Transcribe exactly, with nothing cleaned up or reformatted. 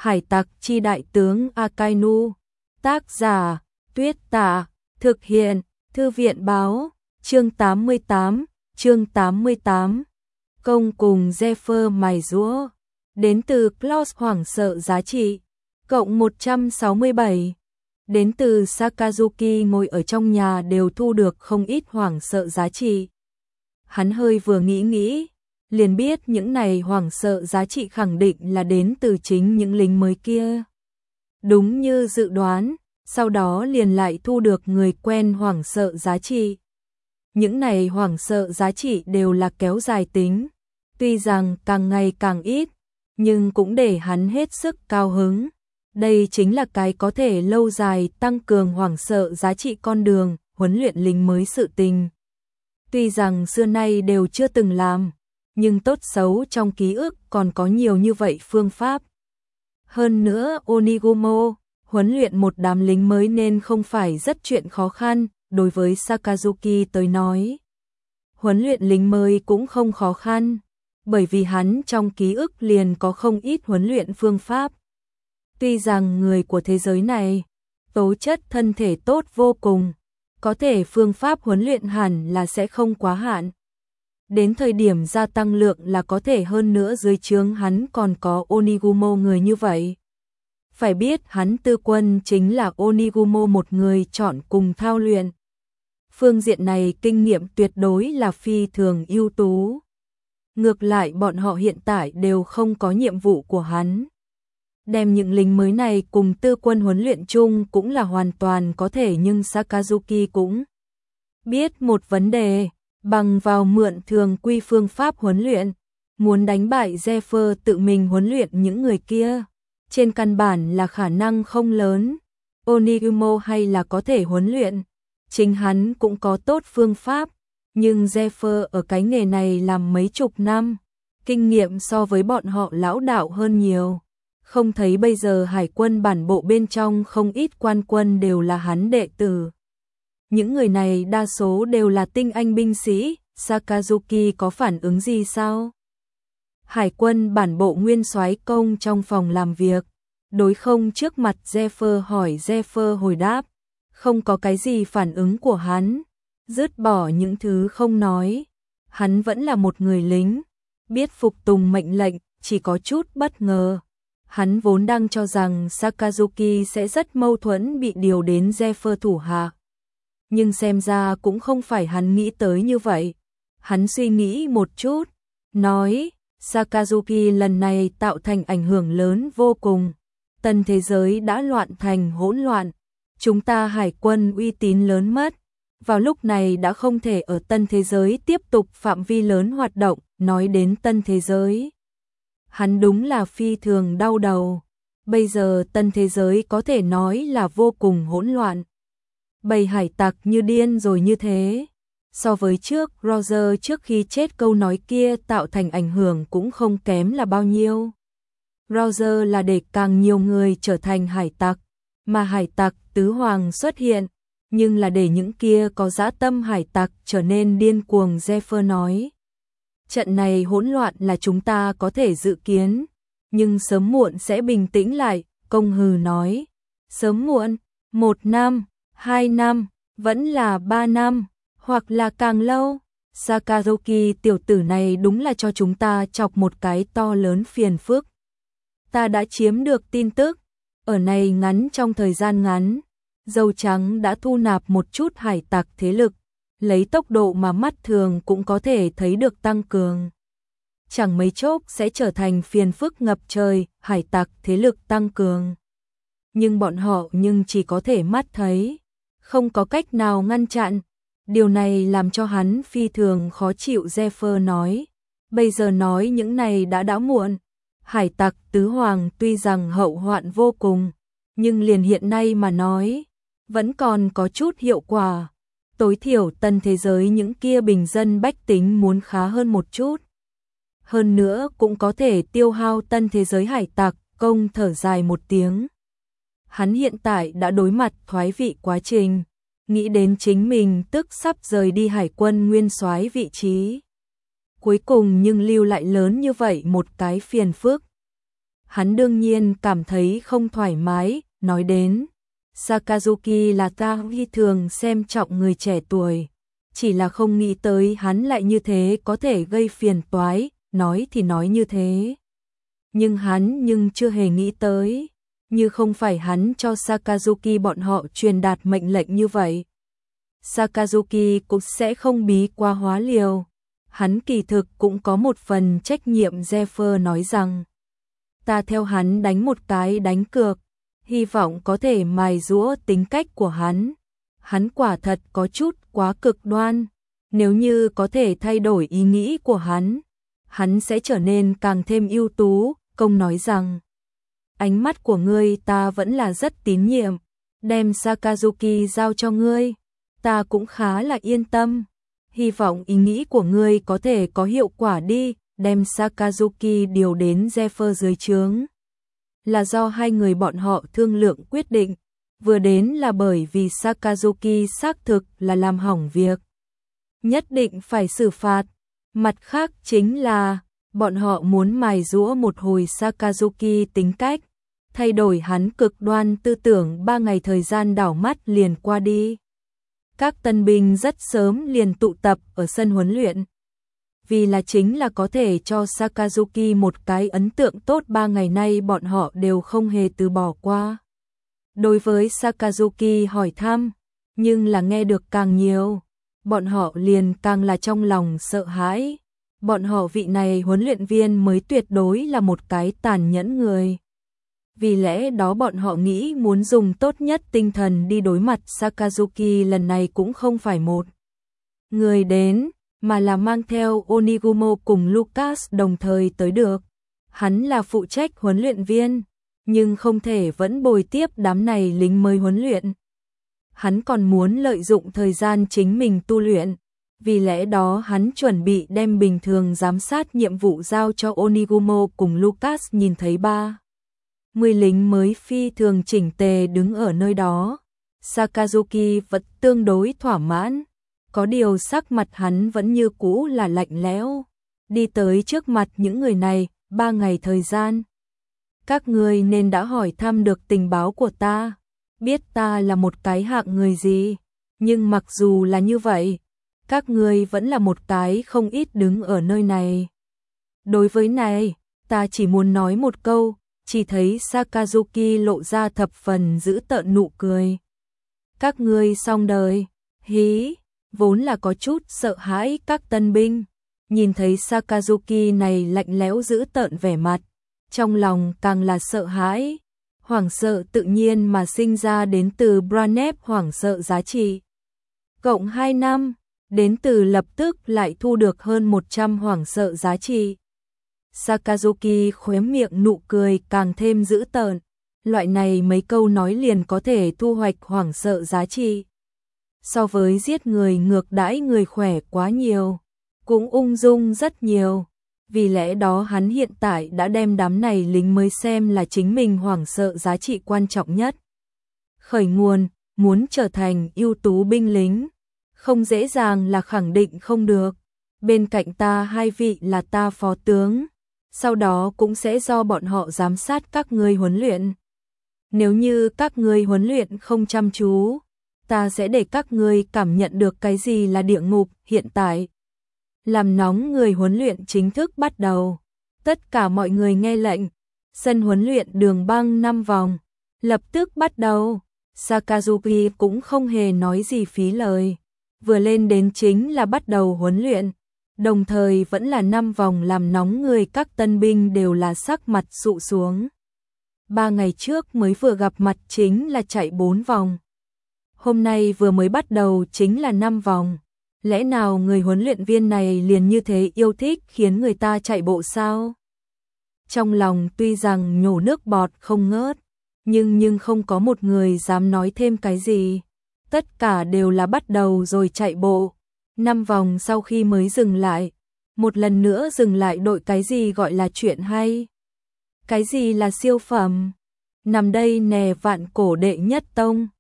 Hải tặc chi đại tướng Akainu. Tác giả Tuyết Tả. Thực hiện Thư viện Báo. Chương tám mươi tám. Chương tám mươi tám. Công cùng Zephyr mài giũa. Đến từ Klaus hoảng sợ giá trị. Cộng một trăm sáu mươi bảy. Đến từ Sakazuki ngồi ở trong nhà đều thu được không ít hoảng sợ giá trị. Hắn hơi vừa nghĩ nghĩ, liền biết những này hoảng sợ giá trị khẳng định là đến từ chính những lính mới kia. Đúng như dự đoán, sau đó liền lại thu được người quen hoảng sợ giá trị. Những này hoảng sợ giá trị đều là kéo dài tính, tuy rằng càng ngày càng ít, nhưng cũng để hắn hết sức cao hứng. Đây chính là cái có thể lâu dài tăng cường hoảng sợ giá trị con đường, huấn luyện lính mới sự tình. Tuy rằng xưa nay đều chưa từng làm, nhưng tốt xấu trong ký ức còn có nhiều như vậy phương pháp. Hơn nữa Onigumo, huấn luyện một đám lính mới nên không phải rất chuyện khó khăn, đối với Sakazuki tới nói. Huấn luyện lính mới cũng không khó khăn, bởi vì hắn trong ký ức liền có không ít huấn luyện phương pháp. Tuy rằng người của thế giới này, tố chất thân thể tốt vô cùng, có thể phương pháp huấn luyện hẳn là sẽ không quá hạn. Đến thời điểm gia tăng lượng là có thể hơn nữa dưới trướng hắn còn có Onigumo người như vậy. Phải biết hắn tư quân chính là Onigumo một người chọn cùng thao luyện. Phương diện này kinh nghiệm tuyệt đối là phi thường ưu tú. Ngược lại bọn họ hiện tại đều không có nhiệm vụ của hắn. Đem những lính mới này cùng tư quân huấn luyện chung cũng là hoàn toàn có thể, nhưng Sakazuki cũng biết một vấn đề, bằng vào mượn thường quy phương pháp huấn luyện, muốn đánh bại Zephyr tự mình huấn luyện những người kia, trên căn bản là khả năng không lớn. Onigumo hay là có thể huấn luyện, chính hắn cũng có tốt phương pháp, nhưng Zephyr ở cái nghề này làm mấy chục năm, kinh nghiệm so với bọn họ lão đạo hơn nhiều. Không thấy bây giờ hải quân bản bộ bên trong không ít quan quân đều là hắn đệ tử. Những người này đa số đều là tinh anh binh sĩ, Sakazuki có phản ứng gì sao? Hải quân bản bộ nguyên soái công trong phòng làm việc, đối không trước mặt Zephyr hỏi. Zephyr hồi đáp, không có cái gì phản ứng của hắn, dứt bỏ những thứ không nói. Hắn vẫn là một người lính, biết phục tùng mệnh lệnh, chỉ có chút bất ngờ. Hắn vốn đang cho rằng Sakazuki sẽ rất mâu thuẫn bị điều đến Zephyr thủ hạ. Nhưng xem ra cũng không phải hắn nghĩ tới như vậy. Hắn suy nghĩ một chút, nói, Sakazuki lần này tạo thành ảnh hưởng lớn vô cùng. Tân thế giới đã loạn thành hỗn loạn. Chúng ta hải quân uy tín lớn mất. Vào lúc này đã không thể ở tân thế giới tiếp tục phạm vi lớn hoạt động. Nói đến tân thế giới, hắn đúng là phi thường đau đầu. Bây giờ tân thế giới có thể nói là vô cùng hỗn loạn. Bầy hải tặc như điên rồi như thế. So với trước, Roger trước khi chết câu nói kia tạo thành ảnh hưởng cũng không kém là bao nhiêu. Roger là để càng nhiều người trở thành hải tặc, mà hải tặc tứ hoàng xuất hiện, nhưng là để những kia có dã tâm hải tặc trở nên điên cuồng. Zephyr nói, trận này hỗn loạn là chúng ta có thể dự kiến, nhưng sớm muộn sẽ bình tĩnh lại. Công hừ nói, sớm muộn, một năm, hai năm, vẫn là ba năm, hoặc là càng lâu. Sakazuki tiểu tử này đúng là cho chúng ta chọc một cái to lớn phiền phức. Ta đã chiếm được tin tức, ở này ngắn trong thời gian ngắn, dâu trắng đã thu nạp một chút hải tặc thế lực, lấy tốc độ mà mắt thường cũng có thể thấy được tăng cường. Chẳng mấy chốc sẽ trở thành phiền phức ngập trời, hải tặc thế lực tăng cường. Nhưng bọn họ nhưng chỉ có thể mắt thấy, không có cách nào ngăn chặn. Điều này làm cho hắn phi thường khó chịu. Zephyr nói, bây giờ nói những này đã đã muộn. Hải tặc tứ hoàng tuy rằng hậu hoạn vô cùng, nhưng liền hiện nay mà nói, vẫn còn có chút hiệu quả. Tối thiểu tân thế giới những kia bình dân bách tính muốn khá hơn một chút. Hơn nữa cũng có thể tiêu hao tân thế giới hải tặc. Công thở dài một tiếng. Hắn hiện tại đã đối mặt thoái vị quá trình, nghĩ đến chính mình tức sắp rời đi hải quân nguyên soái vị trí. Cuối cùng nhưng lưu lại lớn như vậy một cái phiền phức. Hắn đương nhiên cảm thấy không thoải mái, nói đến Sakazuki là ta phi thường xem trọng người trẻ tuổi, chỉ là không nghĩ tới hắn lại như thế có thể gây phiền toái, nói thì nói như thế. Nhưng hắn nhưng chưa hề nghĩ tới, như không phải hắn cho Sakazuki bọn họ truyền đạt mệnh lệnh như vậy. Sakazuki cũng sẽ không bí quá hóa liều. Hắn kỳ thực cũng có một phần trách nhiệm. Zephyr nói rằng, ta theo hắn đánh một cái đánh cược, hy vọng có thể mài giũa tính cách của hắn. Hắn quả thật có chút quá cực đoan, nếu như có thể thay đổi ý nghĩ của hắn, hắn sẽ trở nên càng thêm ưu tú. Công nói rằng, ánh mắt của ngươi ta vẫn là rất tín nhiệm, đem Sakazuki giao cho ngươi, ta cũng khá là yên tâm. Hy vọng ý nghĩ của ngươi có thể có hiệu quả đi, đem Sakazuki điều đến Zephyr dưới trướng. Là do hai người bọn họ thương lượng quyết định, vừa đến là bởi vì Sakazuki xác thực là làm hỏng việc, nhất định phải xử phạt. Mặt khác chính là, bọn họ muốn mài giũa một hồi Sakazuki tính cách, thay đổi hắn cực đoan tư tưởng. Ba ngày thời gian đảo mắt liền qua đi. Các tân binh rất sớm liền tụ tập ở sân huấn luyện. Vì là chính là có thể cho Sakazuki một cái ấn tượng tốt, ba ngày nay bọn họ đều không hề từ bỏ qua. Đối với Sakazuki hỏi thăm, nhưng là nghe được càng nhiều, bọn họ liền càng là trong lòng sợ hãi. Bọn họ vị này huấn luyện viên mới tuyệt đối là một cái tàn nhẫn người. Vì lẽ đó bọn họ nghĩ muốn dùng tốt nhất tinh thần đi đối mặt Sakazuki. Lần này cũng không phải một người đến, mà là mang theo Onigumo cùng Lucas đồng thời tới được. Hắn là phụ trách huấn luyện viên, nhưng không thể vẫn bồi tiếp đám này lính mới huấn luyện. Hắn còn muốn lợi dụng thời gian chính mình tu luyện. Vì lẽ đó hắn chuẩn bị đem bình thường giám sát nhiệm vụ giao cho Onigumo cùng Lucas. Nhìn thấy ba mươi lính mới phi thường chỉnh tề đứng ở nơi đó, Sakazuki vẫn tương đối thỏa mãn, có điều sắc mặt hắn vẫn như cũ là lạnh lẽo. Đi tới trước mặt những người này, ba ngày thời gian. Các ngươi nên đã hỏi thăm được tình báo của ta, biết ta là một cái hạng người gì, nhưng mặc dù là như vậy, các ngươi vẫn là một cái không ít đứng ở nơi này. Đối với này, ta chỉ muốn nói một câu. Chỉ thấy Sakazuki lộ ra thập phần dữ tợn nụ cười. Các ngươi xong đời, hí, vốn là có chút sợ hãi các tân binh. Nhìn thấy Sakazuki này lạnh lẽo dữ tợn vẻ mặt, trong lòng càng là sợ hãi. Hoảng sợ tự nhiên mà sinh ra đến từ Branep hoảng sợ giá trị. Cộng hai năm, đến từ lập tức lại thu được hơn một trăm hoảng sợ giá trị. Sakazuki khóe miệng nụ cười càng thêm dữ tợn, loại này mấy câu nói liền có thể thu hoạch hoảng sợ giá trị. So với giết người ngược đãi người khỏe quá nhiều, cũng ung dung rất nhiều. Vì lẽ đó hắn hiện tại đã đem đám này lính mới xem là chính mình hoảng sợ giá trị quan trọng nhất. Khởi nguồn, muốn trở thành ưu tú binh lính, không dễ dàng là khẳng định không được. Bên cạnh ta hai vị là ta phó tướng, sau đó cũng sẽ do bọn họ giám sát các ngươi huấn luyện. Nếu như các ngươi huấn luyện không chăm chú, ta sẽ để các ngươi cảm nhận được cái gì là địa ngục. Hiện tại, làm nóng người huấn luyện chính thức bắt đầu. Tất cả mọi người nghe lệnh, sân huấn luyện đường băng năm vòng, lập tức bắt đầu. Sakazuki cũng không hề nói gì phí lời, vừa lên đến chính là bắt đầu huấn luyện. Đồng thời vẫn là năm vòng làm nóng người, các tân binh đều là sắc mặt sụ xuống. Ba ngày trước mới vừa gặp mặt chính là chạy bốn vòng. Hôm nay vừa mới bắt đầu chính là năm vòng. Lẽ nào người huấn luyện viên này liền như thế yêu thích khiến người ta chạy bộ sao? Trong lòng tuy rằng nhổ nước bọt không ngớt, nhưng nhưng không có một người dám nói thêm cái gì. Tất cả đều là bắt đầu rồi chạy bộ. Năm vòng sau khi mới dừng lại, một lần nữa dừng lại đội cái gì gọi là chuyện hay? Cái gì là siêu phẩm? Nằm đây nè vạn cổ đệ nhất tông,